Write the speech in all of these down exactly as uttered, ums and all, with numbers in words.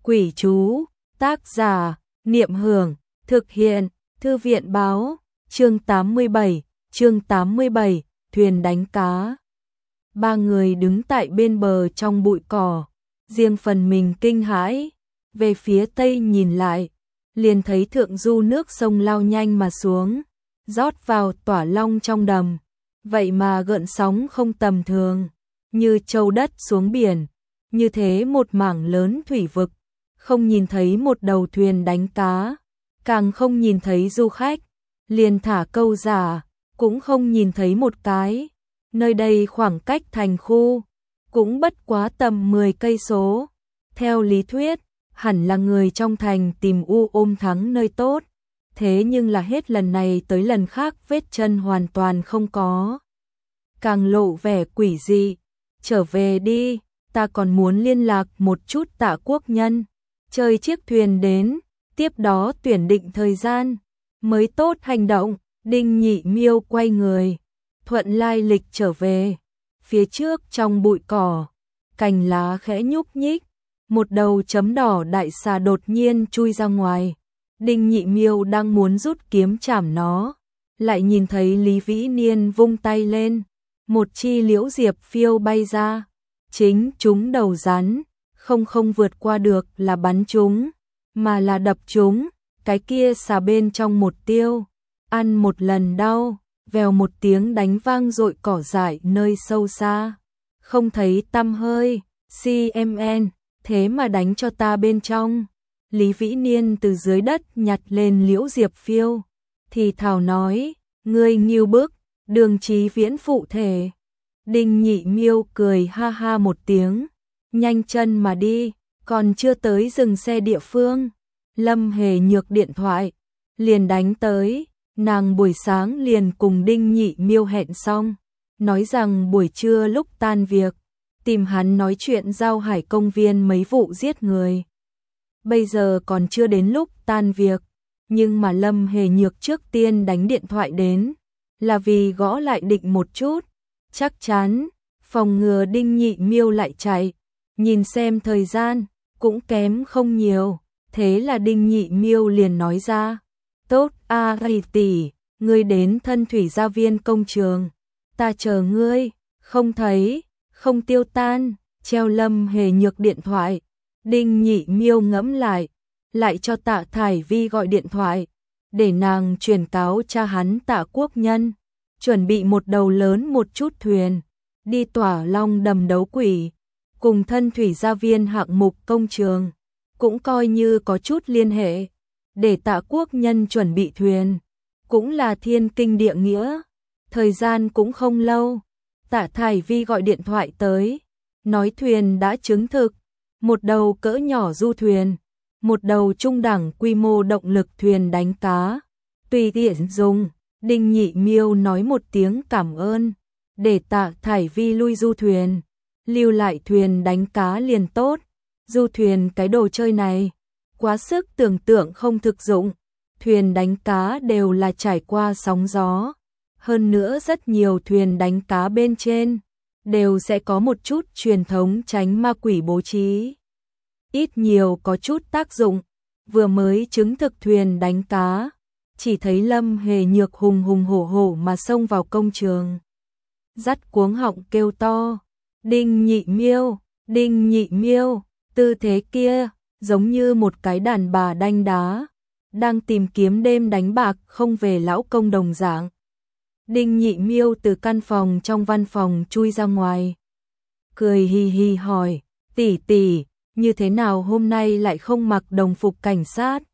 Quỷ chú, tác giả, Niệm Hưởng, thực hiện, Thư viện báo, chương tám mươi bảy, chương tám mươi bảy, thuyền đánh cá. Ba người đứng tại bên bờ trong bụi cỏ, riêng phần mình kinh hãi, về phía tây nhìn lại, liền thấy thượng du nước sông lao nhanh mà xuống, rót vào Tỏa Long trong đầm, vậy mà gợn sóng không tầm thường, như châu đất xuống biển, như thế một mảng lớn thủy vực, không nhìn thấy một đầu thuyền đánh cá, càng không nhìn thấy du khách, liền thả câu giả, cũng không nhìn thấy một cái. Nơi đây khoảng cách thành khu cũng bất quá tầm mười cây số. Theo lý thuyết, hẳn là người trong thành tìm u ôm thắng nơi tốt, thế nhưng là hết lần này tới lần khác vết chân hoàn toàn không có. Càng lộ vẻ quỷ dị, trở về đi, ta còn muốn liên lạc một chút Tạ Quốc Nhân, chơi chiếc thuyền đến, tiếp đó tuyển định thời gian, mới tốt hành động. Đinh Nhị Miêu quay người, thuận lai lịch trở về, phía trước trong bụi cỏ, cành lá khẽ nhúc nhích, một đầu chấm đỏ đại xà đột nhiên chui ra ngoài. Đinh Nhị Miêu đang muốn rút kiếm chảm nó, lại nhìn thấy Lý Vĩ Niên vung tay lên, một chi liễu diệp phiêu bay ra, chính trúng đầu rắn, không không vượt qua được là bắn trúng, mà là đập trúng, cái kia xà bên trong một tiêu, ăn một lần đau, vèo một tiếng đánh vang dội cỏ dại nơi sâu xa, không thấy tăm hơi. xê em en, thế mà đánh cho ta bên trong. Lý Vĩ Niên từ dưới đất nhặt lên liễu diệp phiêu, thì thào nói, ngươi nghiêu bức, Đường Chí Viễn phụ thể. Đinh Nhị Miêu cười ha ha một tiếng, nhanh chân mà đi, còn chưa tới dừng xe địa phương, Lâm Hề Nhược điện thoại, liền đánh tới, nàng buổi sáng liền cùng Đinh Nhị Miêu hẹn xong, nói rằng buổi trưa lúc tan việc, tìm hắn nói chuyện giao hải công viên mấy vụ giết người. Bây giờ còn chưa đến lúc tan việc, nhưng mà Lâm Hề Nhược trước tiên đánh điện thoại đến, là vì gõ lại định một chút, chắc chắn, phòng ngừa Đinh Nhị Miêu lại chạy, nhìn xem thời gian, cũng kém không nhiều, thế là Đinh Nhị Miêu liền nói ra, tốt a gầy tỷ, ngươi đến Thân Thủy Gia Viên công trường, ta chờ ngươi, không thấy, không tiêu tan, treo Lâm Hề Nhược điện thoại. Đinh Nhị Miêu ngẫm lại, lại cho Tạ Thải Vi gọi điện thoại, để nàng truyền cáo cha hắn Tạ Quốc Nhân, chuẩn bị một đầu lớn một chút thuyền, đi Tỏa Long đầm đấu quỷ, cùng Thân Thủy Gia Viên hạng mục công trường, cũng coi như có chút liên hệ, để Tạ Quốc Nhân chuẩn bị thuyền, cũng là thiên kinh địa nghĩa, thời gian cũng không lâu. Tạ Thải Vi gọi điện thoại tới, nói thuyền đã chứng thực, một đầu cỡ nhỏ du thuyền, một đầu trung đẳng quy mô động lực thuyền đánh cá, tùy tiện dùng. Đinh Nhị Miêu nói một tiếng cảm ơn, để Tạ Thải Vi lui du thuyền, lưu lại thuyền đánh cá liền tốt. Du thuyền cái đồ chơi này, quá sức tưởng tượng không thực dụng, thuyền đánh cá đều là trải qua sóng gió, hơn nữa rất nhiều thuyền đánh cá bên trên đều sẽ có một chút truyền thống tránh ma quỷ bố trí, ít nhiều có chút tác dụng. Vừa mới chứng thực thuyền đánh cá, chỉ thấy Lâm Hề Nhược hùng hùng hổ hổ mà xông vào công trường, dắt cuống họng kêu to, Đinh Nhị Miêu, Đinh Nhị Miêu, tư thế kia giống như một cái đàn bà đanh đá, đang tìm kiếm đêm đánh bạc không về lão công đồng dạng. Đinh Nhị Miêu từ căn phòng trong văn phòng chui ra ngoài, cười hì hì hỏi, tỷ tỷ, như thế nào hôm nay lại không mặc đồng phục cảnh sát?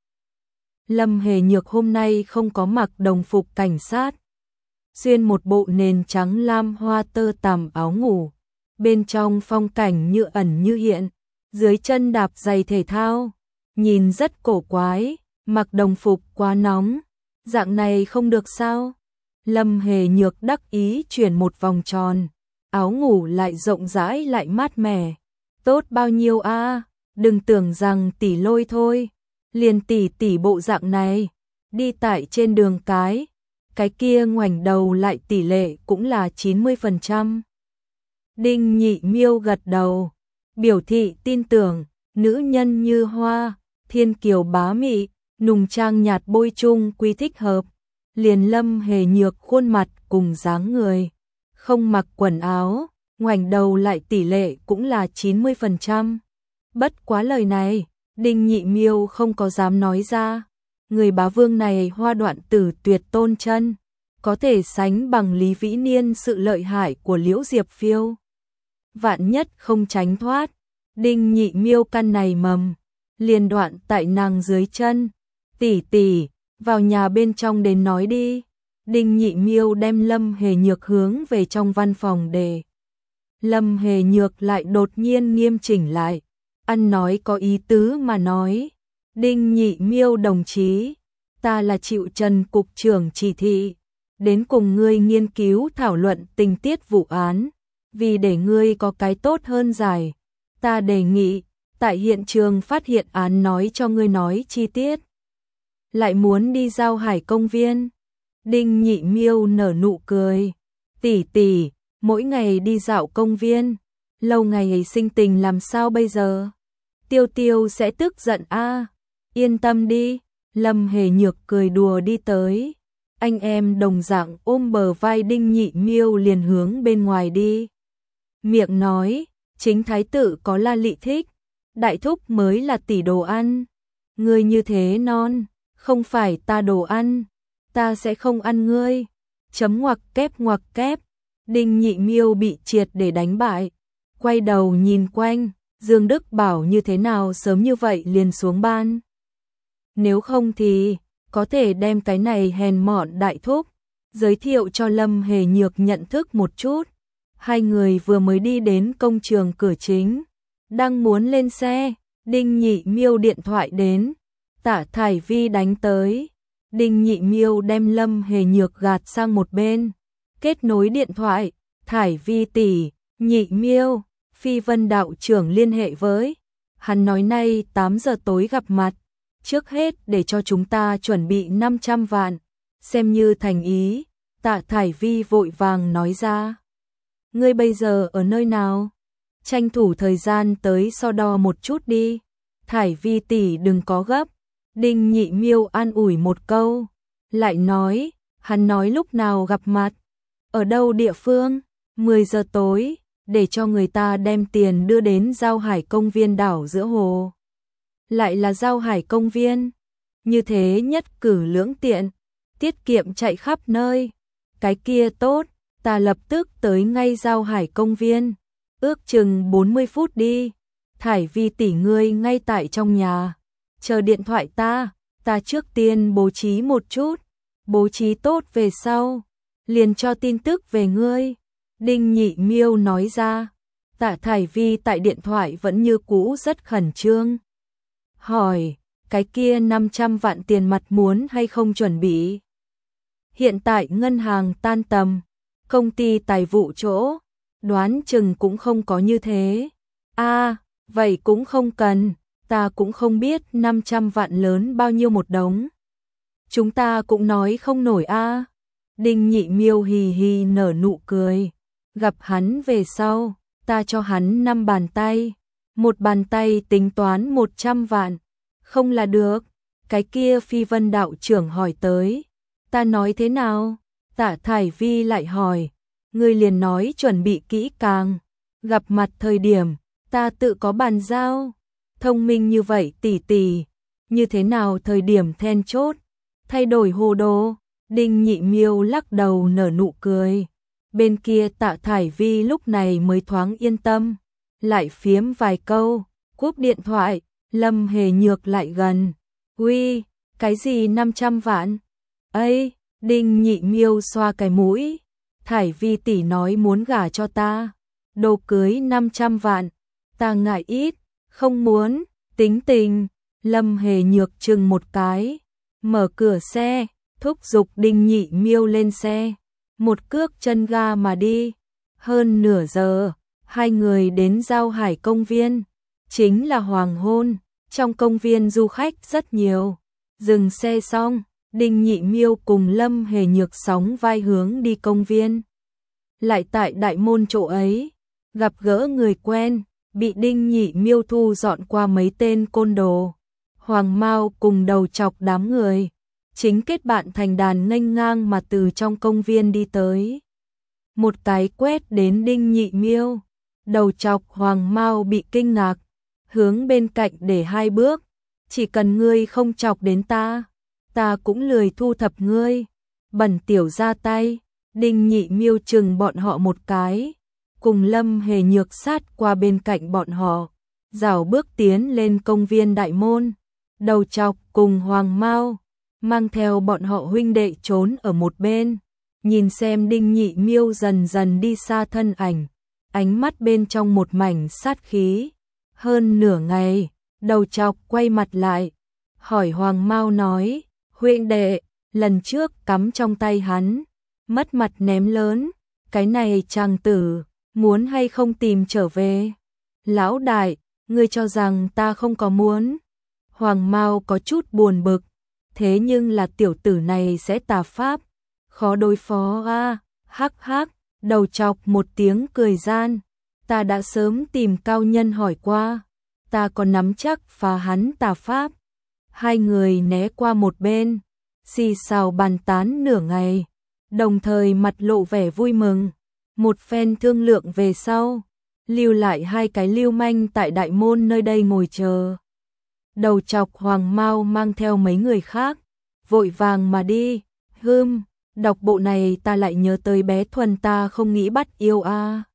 Lâm Hề Nhược hôm nay không có mặc đồng phục cảnh sát, xuyên một bộ nền trắng lam hoa tơ tằm áo ngủ, bên trong phong cảnh như ẩn như hiện, dưới chân đạp giày thể thao, nhìn rất cổ quái, mặc đồng phục quá nóng, dạng này không được sao? Lâm Hề Nhược đắc ý chuyển một vòng tròn, áo ngủ lại rộng rãi lại mát mẻ, tốt bao nhiêu a, à? Đừng tưởng rằng tỷ lôi thôi, liền tỷ tỷ bộ dạng này, đi tại trên đường cái, cái kia ngoảnh đầu lại tỷ lệ cũng là chín mươi phần trăm. Đinh Nhị Miêu gật đầu, biểu thị tin tưởng, nữ nhân như hoa, thiên kiều bá mị, nùng trang nhạt bôi chung quy thích hợp. Liền Lâm Hề Nhược khuôn mặt cùng dáng người, không mặc quần áo, ngoảnh đầu lại tỷ lệ cũng là chín mươi phần trăm. Bất quá lời này, Đinh Nhị Miêu không có dám nói ra. Người bá vương này hoa đoạn tử tuyệt tôn chân, có thể sánh bằng Lý Vĩ Niên sự lợi hại của Liễu Diệp Phiêu. Vạn nhất không tránh thoát, Đinh Nhị Miêu căn này mầm, liền đoạn tại nàng dưới chân. Tỷ tỷ, vào nhà bên trong đến nói đi. Đinh Nhị Miêu đem Lâm Hề Nhược hướng về trong văn phòng để. Lâm Hề Nhược lại đột nhiên nghiêm chỉnh lại, ăn nói có ý tứ mà nói. Đinh Nhị Miêu đồng chí, ta là chịu Trần cục trưởng chỉ thị, đến cùng ngươi nghiên cứu thảo luận tình tiết vụ án, vì để ngươi có cái tốt hơn giải. Ta đề nghị, tại hiện trường phát hiện án nói cho ngươi nói chi tiết. Lại muốn đi Giao Hải công viên. Đinh Nhị Miêu nở nụ cười. Tỷ tỷ, mỗi ngày đi dạo công viên, lâu ngày ấy sinh tình làm sao bây giờ? Tiêu Tiêu sẽ tức giận a. Yên tâm đi, Lâm Hề Nhược cười đùa đi tới. Anh em đồng dạng ôm bờ vai Đinh Nhị Miêu liền hướng bên ngoài đi. Miệng nói, chính thái tử có La Lị thích, đại thúc mới là tỷ đồ ăn. Ngươi như thế non, không phải ta đồ ăn, ta sẽ không ăn ngươi. Chấm ngoặc kép ngoặc kép. Đinh Nhị Miêu bị triệt để đánh bại, quay đầu nhìn quanh, Dương Đức bảo như thế nào sớm như vậy liền xuống ban. Nếu không thì có thể đem cái này hèn mọn đại thúc giới thiệu cho Lâm Hề Nhược nhận thức một chút. Hai người vừa mới đi đến công trường cửa chính, đang muốn lên xe, Đinh Nhị Miêu điện thoại đến, Tạ Thải Vi đánh tới. Đinh Nhị Miêu đem Lâm Hề Nhược gạt sang một bên, kết nối điện thoại. Thải Vi tỷ, Nhị Miêu, Phi Vân đạo trưởng liên hệ với. Hắn nói nay tám giờ tối gặp mặt, trước hết để cho chúng ta chuẩn bị năm trăm vạn, xem như thành ý. Tạ Thải Vi vội vàng nói ra. Ngươi bây giờ ở nơi nào? Tranh thủ thời gian tới so đo một chút đi. Thải Vi tỷ đừng có gấp. Đinh Nhị Miêu an ủi một câu, lại nói, hắn nói lúc nào gặp mặt, ở đâu địa phương, mười giờ tối, để cho người ta đem tiền đưa đến Giao Hải công viên đảo giữa hồ. Lại là Giao Hải công viên, như thế nhất cử lưỡng tiện, tiết kiệm chạy khắp nơi. Cái kia tốt, ta lập tức tới ngay Giao Hải công viên, ước chừng bốn mươi phút đi. Thải Vi tỷ ngươi ngay tại trong nhà, chờ điện thoại ta, ta trước tiên bố trí một chút, bố trí tốt về sau, liền cho tin tức về ngươi. Đinh Nhị Miêu nói ra. Tạ Thải Vi tại điện thoại vẫn như cũ rất khẩn trương. Hỏi, cái kia năm trăm vạn tiền mặt muốn hay không chuẩn bị? Hiện tại ngân hàng tan tầm, công ty tài vụ chỗ, đoán chừng cũng không có như thế. A, vậy cũng không cần, ta cũng không biết năm trăm vạn lớn bao nhiêu một đống. Chúng ta cũng nói không nổi a. Đinh Nhị Miêu hì hì nở nụ cười. Gặp hắn về sau, ta cho hắn năm bàn tay, một bàn tay tính toán một trăm vạn, không là được. Cái kia Phi Vân đạo trưởng hỏi tới, ta nói thế nào? Tạ Thải Vi lại hỏi, ngươi liền nói chuẩn bị kỹ càng, gặp mặt thời điểm, ta tự có bàn giao. Thông minh như vậy tỷ tỷ, như thế nào thời điểm then chốt, thay đổi hồ đồ? Đinh Nhị Miêu lắc đầu nở nụ cười. Bên kia Tạ Thải Vi lúc này mới thoáng yên tâm, lại phiếm vài câu, cúp điện thoại. Lâm Hề Nhược lại gần. Uy, cái gì năm trăm vạn? Ây, Đinh Nhị Miêu xoa cái mũi. Thải Vi tỷ nói muốn gả cho ta, đồ cưới năm trăm vạn, ta ngại ít, không muốn, tính tình. Lâm Hề Nhược chừng một cái, mở cửa xe, thúc giục Đinh Nhị Miêu lên xe, một cước chân ga mà đi. Hơn nửa giờ, hai người đến Giao Hải công viên, chính là hoàng hôn, trong công viên du khách rất nhiều. Dừng xe xong, Đinh Nhị Miêu cùng Lâm Hề Nhược sóng vai hướng đi công viên. Lại tại đại môn chỗ ấy, gặp gỡ người quen, bị Đinh Nhị Miêu thu dọn qua mấy tên côn đồ. Hoàng Mao cùng Đầu Chọc đám người chính kết bạn thành đàn nghênh ngang mà từ trong công viên đi tới. Một cái quét đến Đinh Nhị Miêu, Đầu Chọc Hoàng Mao bị kinh ngạc, hướng bên cạnh để hai bước, chỉ cần ngươi không chọc đến ta, ta cũng lười thu thập ngươi. Bẩn tiểu ra tay, Đinh Nhị Miêu chừng bọn họ một cái, cùng Lâm Hề Nhược sát qua bên cạnh bọn họ, rảo bước tiến lên công viên đại môn. Đầu Chọc cùng Hoàng Mao mang theo bọn họ huynh đệ trốn ở một bên, nhìn xem Đinh Nhị Miêu dần dần đi xa thân ảnh, ánh mắt bên trong một mảnh sát khí. Hơn nửa ngày, Đầu Chọc quay mặt lại, hỏi Hoàng Mao nói, huynh đệ, lần trước cắm trong tay hắn, mất mặt ném lớn, cái này chàng tử, muốn hay không tìm trở về? Lão đại, ngươi cho rằng ta không có muốn? Hoàng Mao có chút buồn bực, thế nhưng là tiểu tử này sẽ tà pháp, khó đối phó a. Hắc hắc, Đầu Chọc một tiếng cười gian, ta đã sớm tìm cao nhân hỏi qua, ta còn nắm chắc phá hắn tà pháp. Hai người né qua một bên, xì xào bàn tán nửa ngày, đồng thời mặt lộ vẻ vui mừng. Một phen thương lượng về sau, lưu lại hai cái lưu manh tại đại môn nơi đây ngồi chờ. Đầu Chọc Hoàng Mao mang theo mấy người khác, vội vàng mà đi. Hưm, đọc bộ này ta lại nhớ tới bé Thuần ta không nghĩ bắt yêu a.